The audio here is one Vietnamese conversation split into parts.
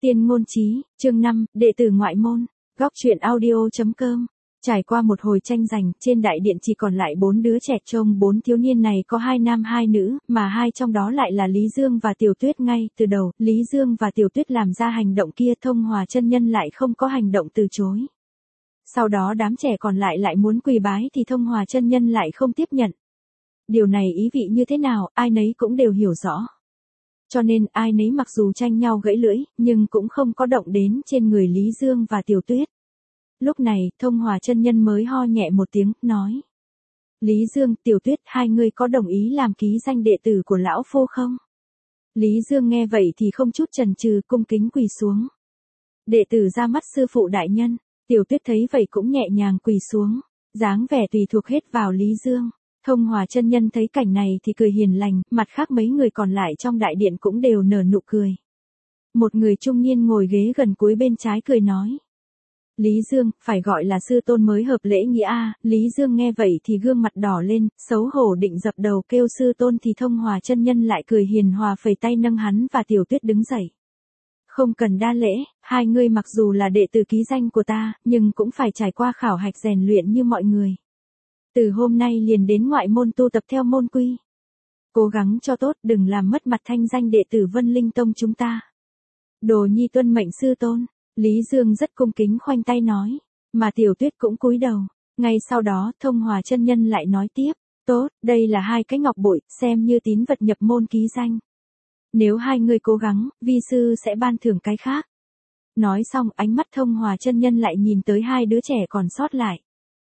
Tiên ngôn chí, chương 5, đệ tử ngoại môn. Góc truyện audio.com. Trải qua một hồi tranh giành, trên đại điện chỉ còn lại 4 đứa trẻ. Trong 4 thiếu niên này có 2 nam 2 nữ, mà 2 trong đó lại là Lý Dương và Tiểu Tuyết. Ngay từ đầu, Lý Dương và Tiểu Tuyết làm ra hành động kia, Thông Hòa chân nhân lại không có hành động từ chối. Sau đó đám trẻ còn lại muốn quỳ bái thì Thông Hòa chân nhân lại không tiếp nhận. Điều này ý vị như thế nào, ai nấy cũng đều hiểu rõ. Cho nên ai nấy mặc dù tranh nhau gãy lưỡi, nhưng cũng không có động đến trên người Lý Dương và Tiểu Tuyết. Lúc này, Thông Hòa chân nhân mới ho nhẹ một tiếng, nói. Lý Dương, Tiểu Tuyết, hai người có đồng ý làm ký danh đệ tử của lão phu không? Lý Dương nghe vậy thì không chút chần chừ, cung kính quỳ xuống. Đệ tử ra mắt sư phụ đại nhân. Tiểu Tuyết thấy vậy cũng nhẹ nhàng quỳ xuống, dáng vẻ tùy thuộc hết vào Lý Dương. Thông Hòa chân nhân thấy cảnh này thì cười hiền lành, mặt khác mấy người còn lại trong đại điện cũng đều nở nụ cười. Một người trung niên ngồi ghế gần cuối bên trái cười nói. Lý Dương, phải gọi là sư tôn mới hợp lễ nghĩa a. Lý Dương nghe vậy thì gương mặt đỏ lên, xấu hổ định dập đầu kêu sư tôn thì Thông Hòa chân nhân lại cười hiền hòa phẩy tay nâng hắn và Tiểu Tuyết đứng dậy. Không cần đa lễ, hai người mặc dù là đệ tử ký danh của ta, nhưng cũng phải trải qua khảo hạch rèn luyện như mọi người. Từ hôm nay liền đến ngoại môn tu tập theo môn quy. Cố gắng cho tốt, đừng làm mất mặt thanh danh đệ tử Vân Linh Tông chúng ta. Đồ nhi tuân mệnh sư tôn. Lý Dương rất cung kính khoanh tay nói, mà Tiểu Tuyết cũng cúi đầu. Ngay sau đó, Thông Hòa chân nhân lại nói tiếp, tốt, đây là 2 cái ngọc bội, xem như tín vật nhập môn ký danh. Nếu hai người cố gắng, vi sư sẽ ban thưởng cái khác. Nói xong, ánh mắt Thông Hòa chân nhân lại nhìn tới 2 đứa trẻ còn sót lại.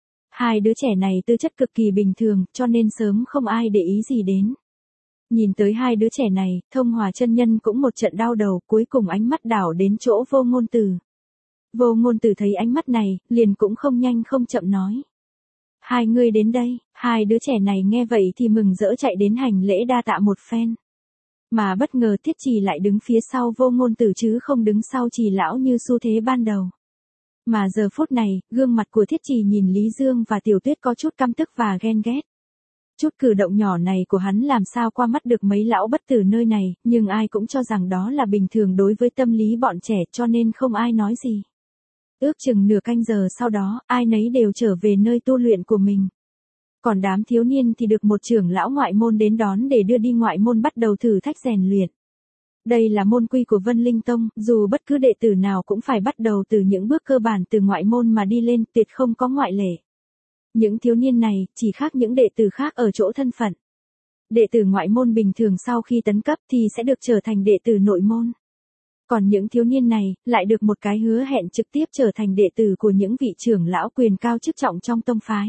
2 đứa trẻ này tư chất cực kỳ bình thường, cho nên sớm không ai để ý gì đến. Nhìn tới 2 đứa trẻ này, Thông Hòa chân nhân cũng một trận đau đầu, cuối cùng ánh mắt đảo đến chỗ Vô Ngôn Tử. Vô Ngôn Tử thấy ánh mắt này, liền cũng không nhanh không chậm nói. 2 người đến đây. 2 đứa trẻ này nghe vậy thì mừng rỡ chạy đến hành lễ đa tạ một phen. Mà bất ngờ Thiết Trì lại đứng phía sau Vô Ngôn Tử chứ không đứng sau Trì lão như xu thế ban đầu. Mà giờ phút này, gương mặt của Thiết Trì nhìn Lý Dương và Tiểu Tuyết có chút căm tức và ghen ghét. Chút cử động nhỏ này của hắn làm sao qua mắt được mấy lão bất tử nơi này, nhưng ai cũng cho rằng đó là bình thường đối với tâm lý bọn trẻ, cho nên không ai nói gì. Ước chừng nửa canh giờ sau đó, ai nấy đều trở về nơi tu luyện của mình. Còn đám thiếu niên thì được một trưởng lão ngoại môn đến đón để đưa đi ngoại môn bắt đầu thử thách rèn luyện. Đây là môn quy của Vân Linh Tông, dù bất cứ đệ tử nào cũng phải bắt đầu từ những bước cơ bản từ ngoại môn mà đi lên, tuyệt không có ngoại lệ. Những thiếu niên này chỉ khác những đệ tử khác ở chỗ thân phận. Đệ tử ngoại môn bình thường sau khi tấn cấp thì sẽ được trở thành đệ tử nội môn. Còn những thiếu niên này lại được một cái hứa hẹn trực tiếp trở thành đệ tử của những vị trưởng lão quyền cao chức trọng trong tông phái.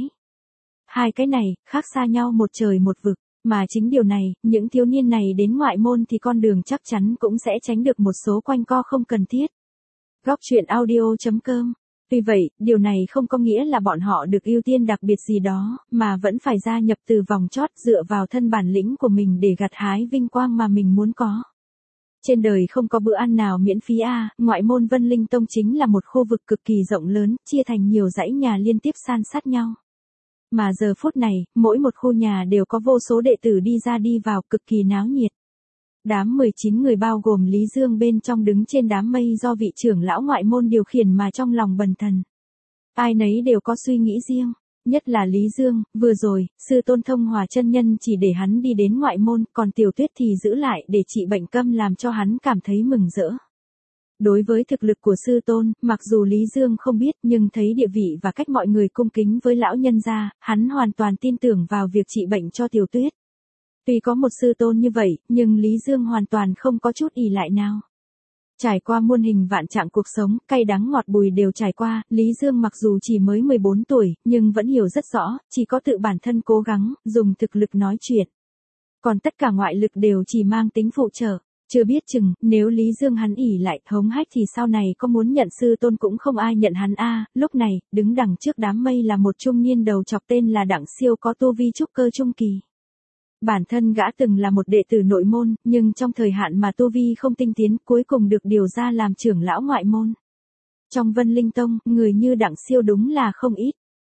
2 cái này khác xa nhau một trời một vực. Mà chính điều này, những thiếu niên này đến ngoại môn thì con đường chắc chắn cũng sẽ tránh được một số quanh co không cần thiết. Góc truyện audio.com. Tuy vậy, điều này không có nghĩa là bọn họ được ưu tiên đặc biệt gì đó, mà vẫn phải gia nhập từ vòng chót dựa vào thân bản lĩnh của mình để gặt hái vinh quang mà mình muốn có. Trên đời không có bữa ăn nào miễn phí ngoại môn Vân Linh Tông chính là một khu vực cực kỳ rộng lớn, chia thành nhiều dãy nhà liên tiếp san sát nhau. Mà giờ phút này, mỗi một khu nhà đều có vô số đệ tử đi ra đi vào cực kỳ náo nhiệt. Đám 19 người bao gồm Lý Dương bên trong đứng trên đám mây do vị trưởng lão ngoại môn điều khiển mà trong lòng bần thần. Ai nấy đều có suy nghĩ riêng, nhất là Lý Dương, vừa rồi, sư tôn Thông Hòa chân nhân chỉ để hắn đi đến ngoại môn, còn Tiểu Tuyết thì giữ lại để trị bệnh câm làm cho hắn cảm thấy mừng rỡ. Đối với thực lực của sư tôn, mặc dù Lý Dương không biết nhưng thấy địa vị và cách mọi người cung kính với lão nhân gia, hắn hoàn toàn tin tưởng vào việc trị bệnh cho Tiểu Tuyết. Tuy có một sư tôn như vậy, nhưng Lý Dương hoàn toàn không có chút ỷ lại nào. Trải qua muôn hình vạn trạng cuộc sống, cay đắng ngọt bùi đều trải qua, Lý Dương mặc dù chỉ mới 14 tuổi, nhưng vẫn hiểu rất rõ, chỉ có tự bản thân cố gắng, dùng thực lực nói chuyện. Còn tất cả ngoại lực đều chỉ mang tính phụ trợ. Chưa biết chừng, nếu Lý Dương hắn ỷ lại hống hách thì sau này có muốn nhận sư tôn cũng không ai nhận hắn Lúc này, đứng đằng trước đám mây là một trung niên đầu chọc tên là Đặng Siêu có tu vi trúc cơ trung kỳ. Bản thân gã từng là một đệ tử nội môn, nhưng trong thời hạn mà tu vi không tinh tiến, cuối cùng được điều ra làm trưởng lão ngoại môn. Trong Vân Linh Tông, người như Đặng Siêu đúng là không ít.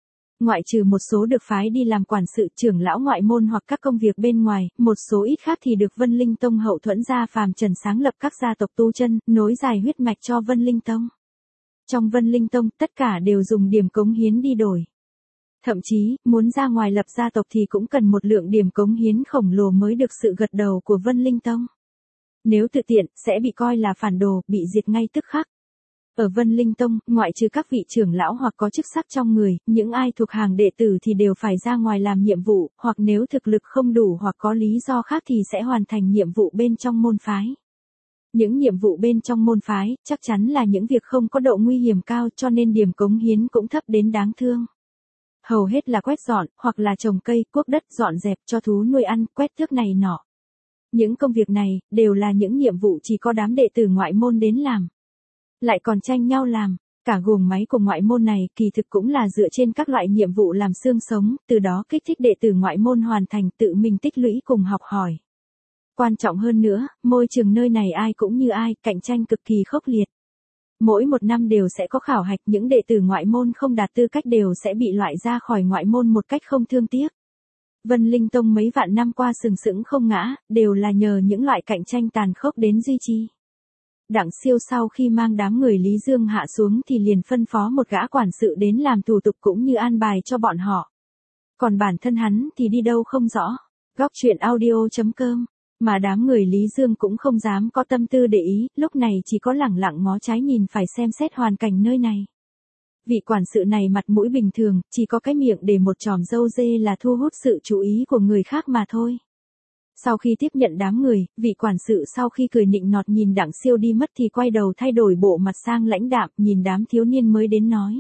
ngoại trừ một số được phái đi làm quản sự trưởng lão ngoại môn hoặc các công việc bên ngoài, một số ít khác thì được Vân Linh Tông hậu thuẫn gia phàm trần sáng lập các gia tộc tu chân, nối dài huyết mạch cho Vân Linh Tông. Trong Vân Linh Tông, tất cả đều dùng điểm cống hiến đi đổi. Thậm chí, muốn ra ngoài lập gia tộc thì cũng cần một lượng điểm cống hiến khổng lồ mới được sự gật đầu của Vân Linh Tông. Nếu tự tiện, sẽ bị coi là phản đồ, bị diệt ngay tức khắc. Ở Vân Linh Tông, ngoại trừ các vị trưởng lão hoặc có chức sắc trong người, những ai thuộc hàng đệ tử thì đều phải ra ngoài làm nhiệm vụ, hoặc nếu thực lực không đủ hoặc có lý do khác thì sẽ hoàn thành nhiệm vụ bên trong môn phái. Những nhiệm vụ bên trong môn phái, chắc chắn là những việc không có độ nguy hiểm cao cho nên điểm cống hiến cũng thấp đến đáng thương. Hầu hết là quét dọn, hoặc là trồng cây, cuốc đất, dọn dẹp cho thú nuôi ăn, quét tước này nọ. Những công việc này, đều là những nhiệm vụ chỉ có đám đệ tử ngoại môn đến làm. Lại còn tranh nhau làm, cả guồng máy của ngoại môn này kỳ thực cũng là dựa trên các loại nhiệm vụ làm xương sống, từ đó kích thích đệ tử ngoại môn hoàn thành tự mình tích lũy cùng học hỏi. Quan trọng hơn nữa, môi trường nơi này ai cũng như ai, cạnh tranh cực kỳ khốc liệt. Mỗi một năm đều sẽ có khảo hạch, những đệ tử ngoại môn không đạt tư cách đều sẽ bị loại ra khỏi ngoại môn một cách không thương tiếc. Vân Linh Tông mấy vạn năm qua sừng sững không ngã, đều là nhờ những loại cạnh tranh tàn khốc đến duy trì. Đặng Siêu sau khi mang đám người Lý Dương hạ xuống thì liền phân phó một gã quản sự đến làm thủ tục cũng như an bài cho bọn họ. Còn bản thân hắn thì đi đâu không rõ. Góc truyện audio.com. Mà đám người Lý Dương cũng không dám có tâm tư để ý, lúc này chỉ có lẳng lặng ngó trái nhìn phải xem xét hoàn cảnh nơi này. Vị quản sự này mặt mũi bình thường, chỉ có cái miệng để một chòm râu dê là thu hút sự chú ý của người khác mà thôi. Sau khi tiếp nhận đám người, vị quản sự sau khi cười nịnh nọt nhìn Đặng Siêu đi mất thì quay đầu thay đổi bộ mặt sang lãnh đạm, nhìn đám thiếu niên mới đến nói.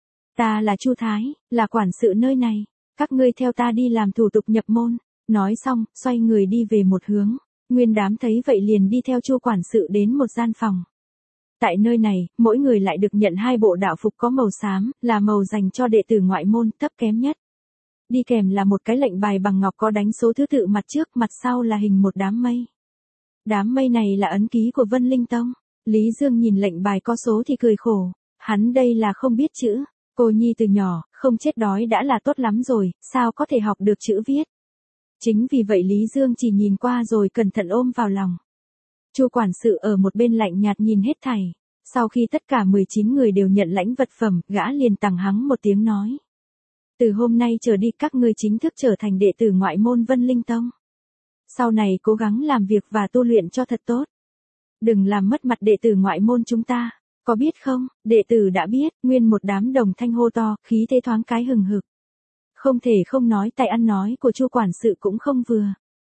Ta là Chu Thái, là quản sự nơi này, các ngươi theo ta đi làm thủ tục nhập môn. Nói xong, xoay người đi về một hướng. Nguyên đám thấy vậy liền đi theo Chu quản sự đến một gian phòng. Tại nơi này, mỗi người lại được nhận 2 bộ đạo phục có màu xám, là màu dành cho đệ tử ngoại môn, thấp kém nhất. Đi kèm là một cái lệnh bài bằng ngọc có đánh số thứ tự mặt trước, mặt sau là hình một đám mây. Đám mây này là ấn ký của Vân Linh Tông. Lý Dương nhìn lệnh bài có số thì cười khổ. Hắn đây là không biết chữ. Cô nhi từ nhỏ, không chết đói đã là tốt lắm rồi, sao có thể học được chữ viết. Chính vì vậy Lý Dương chỉ nhìn qua rồi cẩn thận ôm vào lòng. Chu quản sự ở một bên lạnh nhạt nhìn hết thảy. Sau khi tất cả 19 người đều nhận lãnh vật phẩm, gã liền tằng hắng một tiếng nói. Từ hôm nay trở đi các ngươi chính thức trở thành đệ tử ngoại môn Vân Linh Tông. Sau này cố gắng làm việc và tu luyện cho thật tốt. Đừng làm mất mặt đệ tử ngoại môn chúng ta, có biết không? Đệ tử đã biết, nguyên một đám đồng thanh hô to, khí thế thoáng cái hừng hực. Không thể không nói tài ăn nói của Chu quản sự cũng không vừa.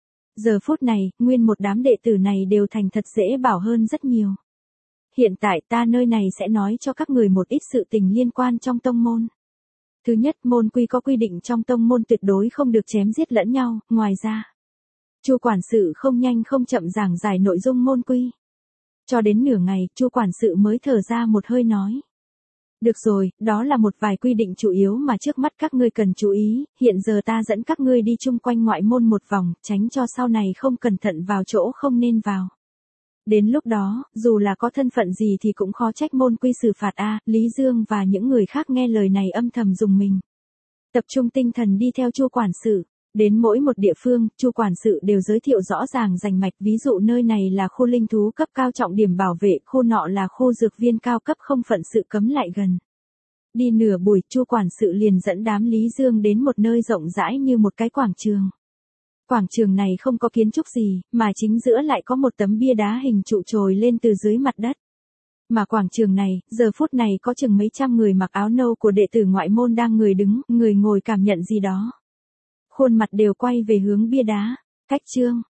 Giờ phút này, nguyên một đám đệ tử này đều thành thật dễ bảo hơn rất nhiều. Hiện tại ta nơi này sẽ nói cho các người một ít sự tình liên quan trong tông môn. Thứ nhất, môn quy có quy định trong tông môn tuyệt đối không được chém giết lẫn nhau, ngoài ra. Chu quản sự không nhanh không chậm giảng giải nội dung môn quy. Cho đến nửa ngày, Chu quản sự mới thở ra một hơi nói. Được rồi, đó là một vài quy định chủ yếu mà trước mắt các ngươi cần chú ý, hiện giờ ta dẫn các ngươi đi chung quanh ngoại môn một vòng, tránh cho sau này không cẩn thận vào chỗ không nên vào. Đến lúc đó, dù là có thân phận gì thì cũng khó trách môn quy xử phạt a. Lý Dương và những người khác nghe lời này âm thầm rùng mình. Tập trung tinh thần đi theo Chu quản sự. Đến mỗi một địa phương, Chu quản sự đều giới thiệu rõ ràng rành mạch, ví dụ nơi này là khu linh thú cấp cao trọng điểm bảo vệ, khu nọ là khu dược viên cao cấp không phận sự cấm lại gần. Đi nửa buổi, Chu quản sự liền dẫn đám Lý Dương đến một nơi rộng rãi như một cái quảng trường. Quảng trường này không có kiến trúc gì, mà chính giữa lại có một tấm bia đá hình trụ trồi lên từ dưới mặt đất. Mà quảng trường này, giờ phút này có chừng mấy trăm người mặc áo nâu của đệ tử ngoại môn đang người đứng, người ngồi cảm nhận gì đó. Khuôn mặt đều quay về hướng bia đá. Cách chương.